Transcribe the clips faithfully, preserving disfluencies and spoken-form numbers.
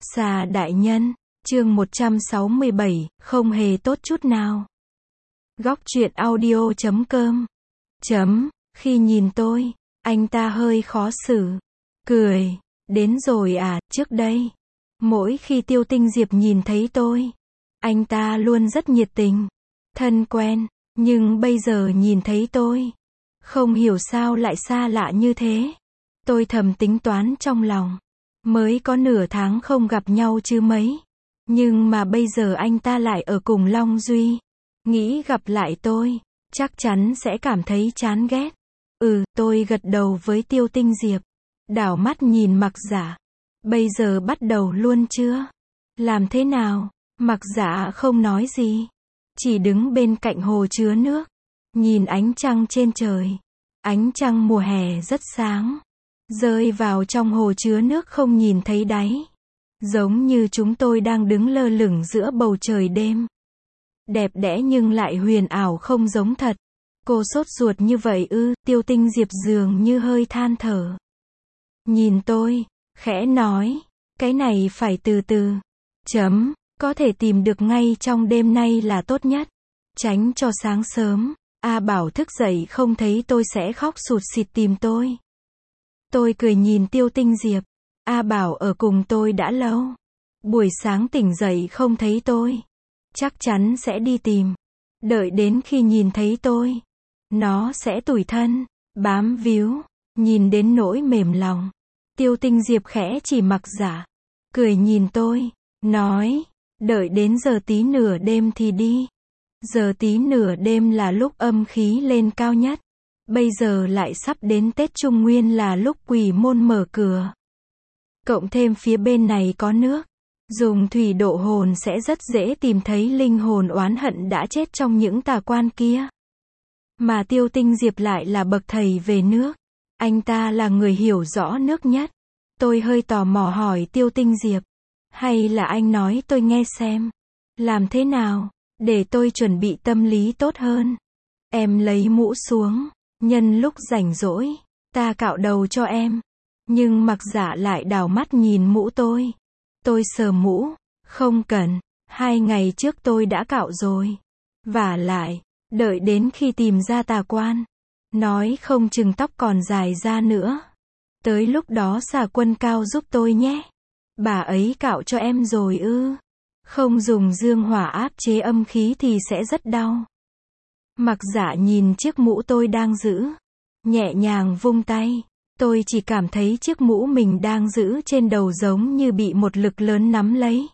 Xà đại nhân, chương một trăm sáu mươi bảy, không hề tốt chút nào. Góc truyện audio chấm com. Chấm, khi nhìn tôi, anh ta hơi khó xử. Cười, đến rồi à, trước đây. Mỗi khi Tiêu Tinh Diệp nhìn thấy tôi, anh ta luôn rất nhiệt tình, thân quen, nhưng bây giờ nhìn thấy tôi, không hiểu sao lại xa lạ như thế. Tôi thầm tính toán trong lòng. Mới có nửa tháng không gặp nhau chứ mấy. Nhưng mà bây giờ anh ta lại ở cùng Long Duy. Nghĩ gặp lại tôi, chắc chắn sẽ cảm thấy chán ghét. Ừ, tôi gật đầu với Tiêu Tinh Diệp. Đảo mắt nhìn Mặc Giả. Bây giờ bắt đầu luôn chưa? Làm thế nào? Mặc Giả không nói gì. Chỉ đứng bên cạnh hồ chứa nước. Nhìn ánh trăng trên trời. Ánh trăng mùa hè rất sáng. Rơi vào trong hồ chứa nước không nhìn thấy đáy. Giống như chúng tôi đang đứng lơ lửng giữa bầu trời đêm. Đẹp đẽ nhưng lại huyền ảo không giống thật. Cô sốt ruột như vậy ư? Tiêu Tinh Diệp dường như hơi than thở. Nhìn tôi, khẽ nói, cái này phải từ từ. Chấm, có thể tìm được ngay trong đêm nay là tốt nhất. Tránh cho sáng sớm, A Bảo thức dậy không thấy tôi sẽ khóc sụt sịt tìm tôi. Tôi cười nhìn Tiêu Tinh Diệp. A Bảo ở cùng tôi đã lâu. Buổi sáng tỉnh dậy không thấy tôi. Chắc chắn sẽ đi tìm. Đợi đến khi nhìn thấy tôi, nó sẽ tủi thân, bám víu, nhìn đến nỗi mềm lòng. Tiêu Tinh Diệp khẽ chỉ Mặc Giả. Cười nhìn tôi, nói, đợi đến giờ tí nửa đêm thì đi. Giờ tí nửa đêm là lúc âm khí lên cao nhất. Bây giờ lại sắp đến Tết Trung Nguyên là lúc quỷ môn mở cửa. Cộng thêm phía bên này có nước. Dùng thủy độ hồn sẽ rất dễ tìm thấy linh hồn oán hận đã chết trong những tà quan kia. Mà Tiêu Tinh Diệp lại là bậc thầy về nước. Anh ta là người hiểu rõ nước nhất. Tôi hơi tò mò hỏi Tiêu Tinh Diệp. Hay là anh nói tôi nghe xem. Làm thế nào, để tôi chuẩn bị tâm lý tốt hơn. Em lấy mũ xuống. Nhân lúc rảnh rỗi, ta cạo đầu cho em. Nhưng Mặc Giả lại đảo mắt nhìn mũ tôi. Tôi sờ mũ, không cần, hai ngày trước tôi đã cạo rồi. Vả lại, đợi đến khi tìm ra tà quan, nói không chừng tóc còn dài ra nữa. Tới lúc đó Xà Quân Cao giúp tôi nhé. Bà ấy cạo cho em rồi ư? Không dùng dương hỏa áp chế âm khí thì sẽ rất đau. Mặc Giả nhìn chiếc mũ tôi đang giữ, nhẹ nhàng vung tay. Tôi chỉ cảm thấy chiếc mũ mình đang giữ trên đầu giống như bị một lực lớn nắm lấy.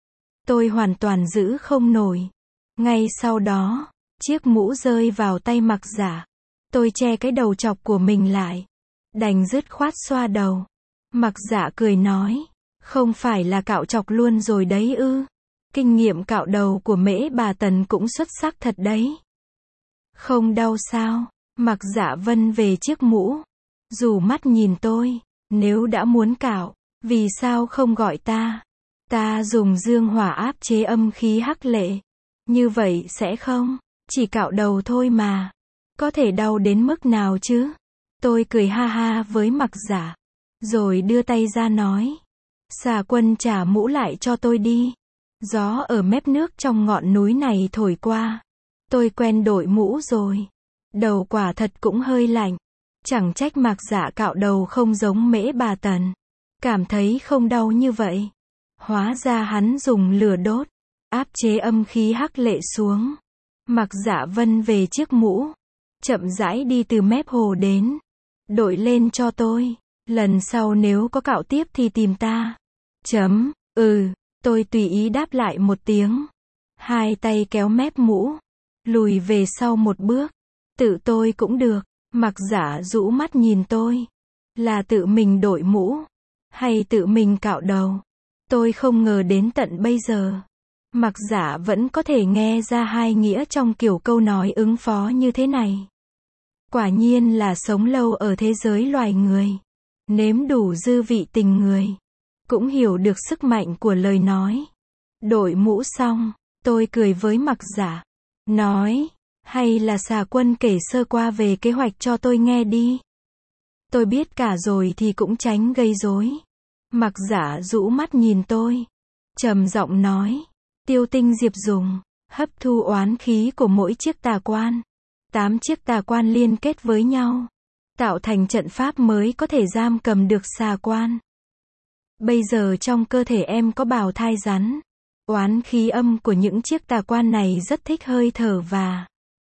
Tôi hoàn toàn giữ không nổi. Ngay sau đó, chiếc mũ rơi vào tay Mặc Giả. Tôi che cái đầu chọc của mình lại. Đành dứt khoát xoa đầu. Mặc Giả cười nói, không phải là cạo chọc luôn rồi đấy ư? Kinh nghiệm cạo đầu của Mễ bà Tần cũng xuất sắc thật đấy. Không đau sao? Mặc Giả vân về chiếc mũ. Rủ mắt nhìn tôi. Nếu đã muốn cạo, vì sao không gọi ta? Ta dùng dương hỏa áp chế âm khí hắc lệ. Như vậy sẽ không? Chỉ cạo đầu thôi mà. Có thể đau đến mức nào chứ? Tôi cười ha ha với Mặc Giả. Rồi đưa tay ra nói. Xà Quân trả mũ lại cho tôi đi. Gió ở mép nước trong ngọn núi này thổi qua. Tôi quen đội mũ rồi. Đầu quả thật cũng hơi lạnh. Chẳng trách Mặc Giả cạo đầu không giống Mễ bà Tần. Cảm thấy không đau như vậy. Hóa ra hắn dùng lửa đốt, áp chế âm khí hắc lệ xuống. Mặc Giả vân về chiếc mũ. Chậm rãi đi từ mép hồ đến. Đội lên cho tôi. Lần sau nếu có cạo tiếp thì tìm ta. Chấm, ừ, tôi tùy ý đáp lại một tiếng. Hai tay kéo mép mũ. Lùi về sau một bước. Tự tôi cũng được. Mặc Giả rũ mắt nhìn tôi. Là tự mình đội mũ, hay tự mình cạo đầu? Tôi không ngờ đến tận bây giờ. Mặc Giả vẫn có thể nghe ra hai nghĩa trong kiểu câu nói ứng phó như thế này. Quả nhiên là sống lâu ở thế giới loài người. Nếm đủ dư vị tình người. Cũng hiểu được sức mạnh của lời nói. Đội mũ xong, tôi cười với Mặc Giả. Nói. Hay là Xà Quân kể sơ qua về kế hoạch cho tôi nghe đi. Tôi biết cả rồi thì cũng tránh gây rối. Mặc Dạ rũ mắt nhìn tôi, trầm giọng nói, Tiêu Tinh Diệp dùng, hấp thu oán khí của mỗi chiếc tà quan. Tám chiếc tà quan liên kết với nhau, tạo thành trận pháp mới có thể giam cầm được xà quan. Bây giờ trong cơ thể em có bào thai rắn. Oán khí âm của những chiếc tà quan này rất thích hơi thở và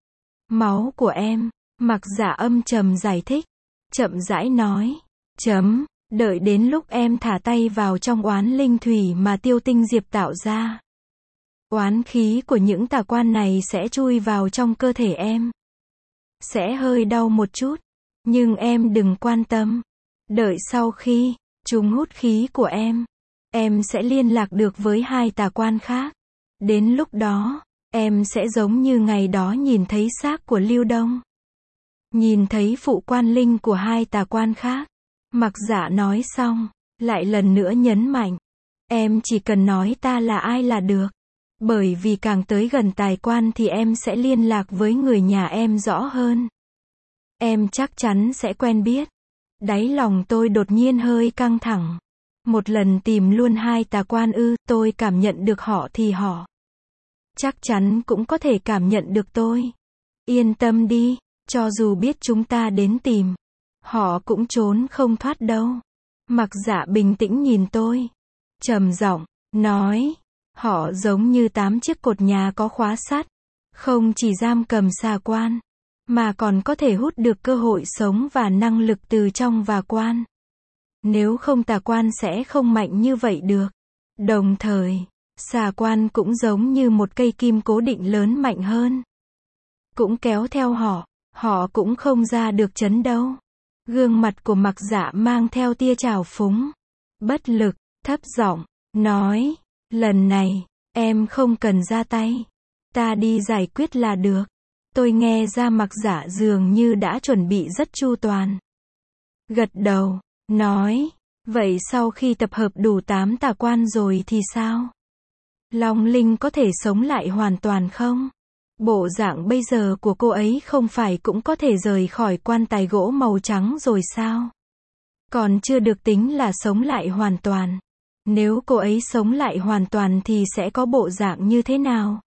máu của em. Mặc Dạ âm trầm giải thích, chậm rãi nói, chấm, đợi đến lúc em thả tay vào trong oán linh thủy mà Tiêu Tinh Diệp tạo ra. Oán khí của những tà quan này sẽ chui vào trong cơ thể em. Sẽ hơi đau một chút, nhưng em đừng quan tâm. Đợi sau khi chúng hút khí của em, em sẽ liên lạc được với hai tà quan khác. Đến lúc đó, em sẽ giống như ngày đó nhìn thấy xác của Lưu Đông. Nhìn thấy phụ quan linh của hai tà quan khác. Mặc Dạ nói xong, lại lần nữa nhấn mạnh. Em chỉ cần nói ta là ai là được. Bởi vì càng tới gần tài quan thì em sẽ liên lạc với người nhà em rõ hơn. Em chắc chắn sẽ quen biết. Đáy lòng tôi đột nhiên hơi căng thẳng. Một lần tìm luôn hai tà quan ư, tôi cảm nhận được họ thì họ chắc chắn cũng có thể cảm nhận được tôi. Yên tâm đi, cho dù biết chúng ta đến tìm, họ cũng trốn không thoát đâu. Mặc Dạ bình tĩnh nhìn tôi, trầm giọng nói, họ giống như tám chiếc cột nhà có khóa sắt, không chỉ giam cầm xà quan, mà còn có thể hút được cơ hội sống và năng lực từ trong và quan. Nếu không tà quan sẽ không mạnh như vậy được. Đồng thời, xà quan cũng giống như một cây kim cố định lớn mạnh hơn. Cũng kéo theo họ, họ cũng không ra được chấn đâu. Gương mặt của Mặc Dạ mang theo tia trào phúng, bất lực, thấp giọng nói, lần này, em không cần ra tay. Ta đi giải quyết là được. Tôi nghe ra Mặc Dạ dường như đã chuẩn bị rất chu toàn. Gật đầu, nói, vậy sau khi tập hợp đủ tám tà quan rồi thì sao? Long Linh có thể sống lại hoàn toàn không? Bộ dạng bây giờ của cô ấy không phải cũng có thể rời khỏi quan tài gỗ màu trắng rồi sao? Còn chưa được tính là sống lại hoàn toàn. Nếu cô ấy sống lại hoàn toàn thì sẽ có bộ dạng như thế nào?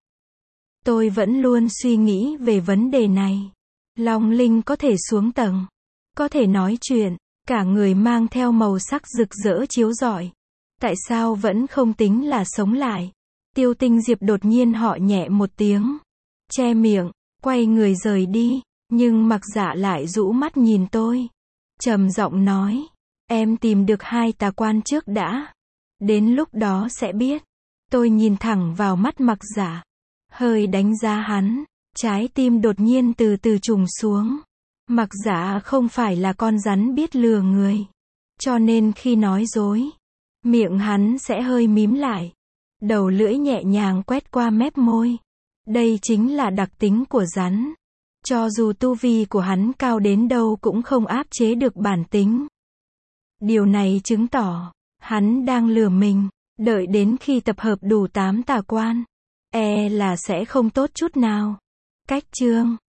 Tôi vẫn luôn suy nghĩ về vấn đề này. Long Linh có thể xuống tầng, có thể nói chuyện, cả người mang theo màu sắc rực rỡ chiếu rọi. Tại sao vẫn không tính là sống lại? Tiêu Tinh Diệp đột nhiên họ nhẹ một tiếng, che miệng, quay người rời đi, nhưng Mặc Dạ lại rũ mắt nhìn tôi, trầm giọng nói, em tìm được hai tà quan trước đã. Đến lúc đó sẽ biết. Tôi nhìn thẳng vào mắt Mặc Dạ, hơi đánh giá hắn, trái tim đột nhiên từ từ trùng xuống. Mặc Dạ không phải là con rắn biết lừa người, cho nên khi nói dối, miệng hắn sẽ hơi mím lại, đầu lưỡi nhẹ nhàng quét qua mép môi. Đây chính là đặc tính của rắn. Cho dù tu vi của hắn cao đến đâu cũng không áp chế được bản tính. Điều này chứng tỏ, hắn đang lừa mình. Đợi đến khi tập hợp đủ tám tà quan, e là sẽ không tốt chút nào. Cách chương